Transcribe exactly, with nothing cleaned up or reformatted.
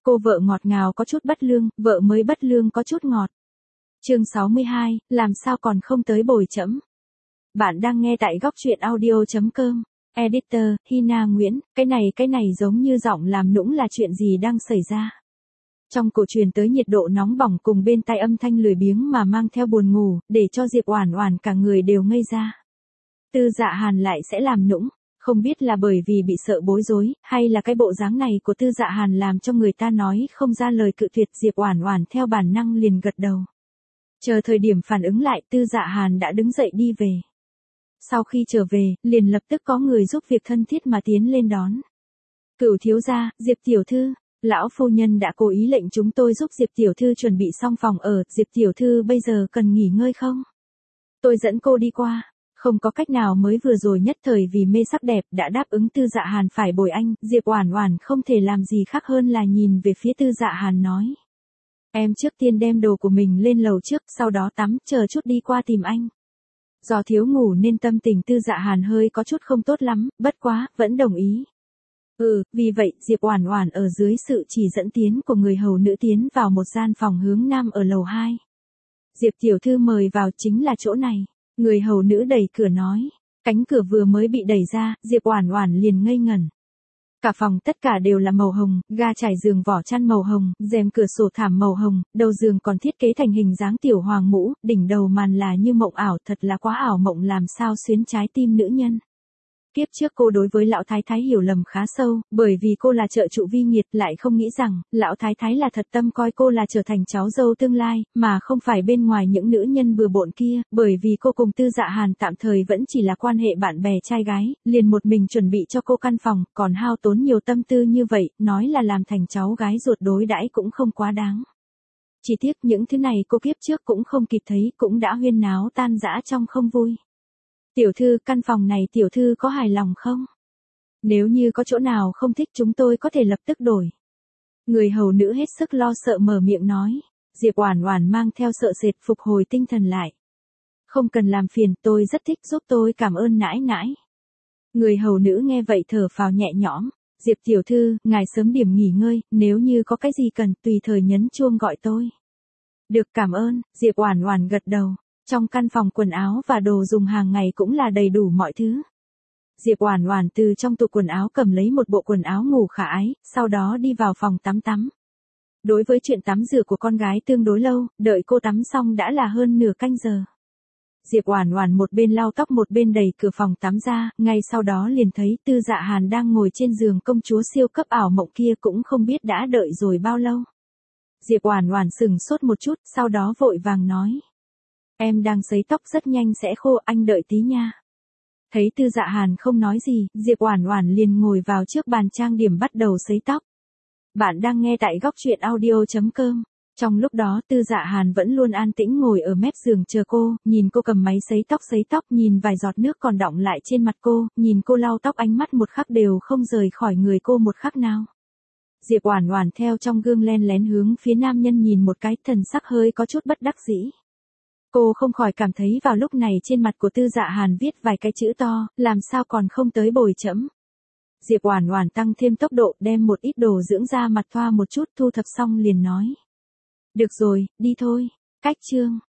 Cô vợ ngọt ngào có chút bất lương, vợ mới bất lương có chút ngọt. Chương sáu mươi hai, làm sao còn không tới bồi trẫm. Bạn đang nghe tại góc truyện audio chấm com. Editor, Hina Nguyễn, cái này cái này giống như giọng làm nũng là chuyện gì đang xảy ra. Trong cổ truyền tới nhiệt độ nóng bỏng cùng bên tai âm thanh lười biếng mà mang theo buồn ngủ, để cho Diệp Oản Oản cả người đều ngây ra. Tư Dạ Hàn lại sẽ làm nũng, không biết là bởi vì bị sợ bối rối, hay là cái bộ dáng này của Tư Dạ Hàn làm cho người ta nói không ra lời cự tuyệt. Diệp Oản Oản theo bản năng liền gật đầu. Chờ thời điểm phản ứng lại, Tư Dạ Hàn đã đứng dậy đi về. Sau khi trở về, liền lập tức có người giúp việc thân thiết mà tiến lên đón. Cửu thiếu gia, Diệp tiểu thư, lão phu nhân đã cố ý lệnh chúng tôi giúp Diệp tiểu thư chuẩn bị xong phòng ở, Diệp tiểu thư bây giờ cần nghỉ ngơi không? Tôi dẫn cô đi qua. Không có cách nào, mới vừa rồi nhất thời vì mê sắc đẹp đã đáp ứng Tư Dạ Hàn phải bồi anh. Diệp Oản Oản không thể làm gì khác hơn là nhìn về phía Tư Dạ Hàn nói. Em trước tiên đem đồ của mình lên lầu trước, sau đó tắm, chờ chút đi qua tìm anh. Do thiếu ngủ nên tâm tình Tư Dạ Hàn hơi có chút không tốt lắm, bất quá, vẫn đồng ý. Ừ, vì vậy, Diệp Oản Oản ở dưới sự chỉ dẫn tiến của người hầu nữ tiến vào một gian phòng hướng nam ở lầu hai. Diệp tiểu thư mời vào, chính là chỗ này. Người hầu nữ đẩy cửa nói. Cánh cửa vừa mới bị đẩy ra, Diệp Oản Oản liền ngây ngẩn. Cả phòng tất cả đều là màu hồng, ga trải giường vỏ chăn màu hồng, rèm cửa sổ thảm màu hồng, đầu giường còn thiết kế thành hình dáng tiểu hoàng mũ, đỉnh đầu màn là như mộng ảo, thật là quá ảo mộng, làm sao xuyến trái tim nữ nhân. Kiếp trước cô đối với lão thái thái hiểu lầm khá sâu, bởi vì cô là trợ trụ vi nghiệt, lại không nghĩ rằng, lão thái thái là thật tâm coi cô là trở thành cháu dâu tương lai, mà không phải bên ngoài những nữ nhân bừa bộn kia, bởi vì cô cùng Tư Dạ Hàn tạm thời vẫn chỉ là quan hệ bạn bè trai gái, liền một mình chuẩn bị cho cô căn phòng, còn hao tốn nhiều tâm tư như vậy, nói là làm thành cháu gái ruột đối đãi cũng không quá đáng. Chỉ tiếc những thứ này cô kiếp trước cũng không kịp thấy, cũng đã huyên náo tan rã trong không vui. Tiểu thư, căn phòng này tiểu thư có hài lòng không? Nếu như có chỗ nào không thích chúng tôi có thể lập tức đổi. Người hầu nữ hết sức lo sợ mở miệng nói. Diệp Oản Oản mang theo sợ sệt phục hồi tinh thần lại. Không cần làm phiền, tôi rất thích, giúp tôi, cảm ơn nãi nãi. Người hầu nữ nghe vậy thở phào nhẹ nhõm. Diệp tiểu thư, ngài sớm điểm nghỉ ngơi, nếu như có cái gì cần tùy thời nhấn chuông gọi tôi. Được, cảm ơn. Diệp Oản Oản gật đầu. Trong căn phòng quần áo và đồ dùng hàng ngày cũng là đầy đủ mọi thứ. Diệp Oản Oản từ trong tủ quần áo cầm lấy một bộ quần áo ngủ khả ái, sau đó đi vào phòng tắm tắm. Đối với chuyện tắm rửa của con gái tương đối lâu, đợi cô tắm xong đã là hơn nửa canh giờ. Diệp Oản Oản một bên lau tóc một bên đẩy cửa phòng tắm ra, ngay sau đó liền thấy Tư Dạ Hàn đang ngồi trên giường công chúa siêu cấp ảo mộng kia, cũng không biết đã đợi rồi bao lâu. Diệp Oản Oản sững sốt một chút, sau đó vội vàng nói. Em đang sấy tóc rất nhanh sẽ khô, anh đợi tí nha. Thấy Tư Dạ Hàn không nói gì, Diệp Oản Oản liền ngồi vào trước bàn trang điểm bắt đầu sấy tóc. Bạn đang nghe tại góc truyện audio chấm com. Trong lúc đó Tư Dạ Hàn vẫn luôn an tĩnh ngồi ở mép giường chờ cô, nhìn cô cầm máy sấy tóc sấy tóc, nhìn vài giọt nước còn đọng lại trên mặt cô, nhìn cô lau tóc, ánh mắt một khắc đều không rời khỏi người cô một khắc nào. Diệp Oản Oản theo trong gương len lén hướng phía nam nhân nhìn một cái, thần sắc hơi có chút bất đắc dĩ. Cô không khỏi cảm thấy vào lúc này trên mặt của Tư Dạ Hàn viết vài cái chữ to, làm sao còn không tới bồi trẫm. Diệp Oản Oản tăng thêm tốc độ, đem một ít đồ dưỡng da mặt thoa một chút, thu thập xong liền nói. Được rồi, đi thôi. Cách chương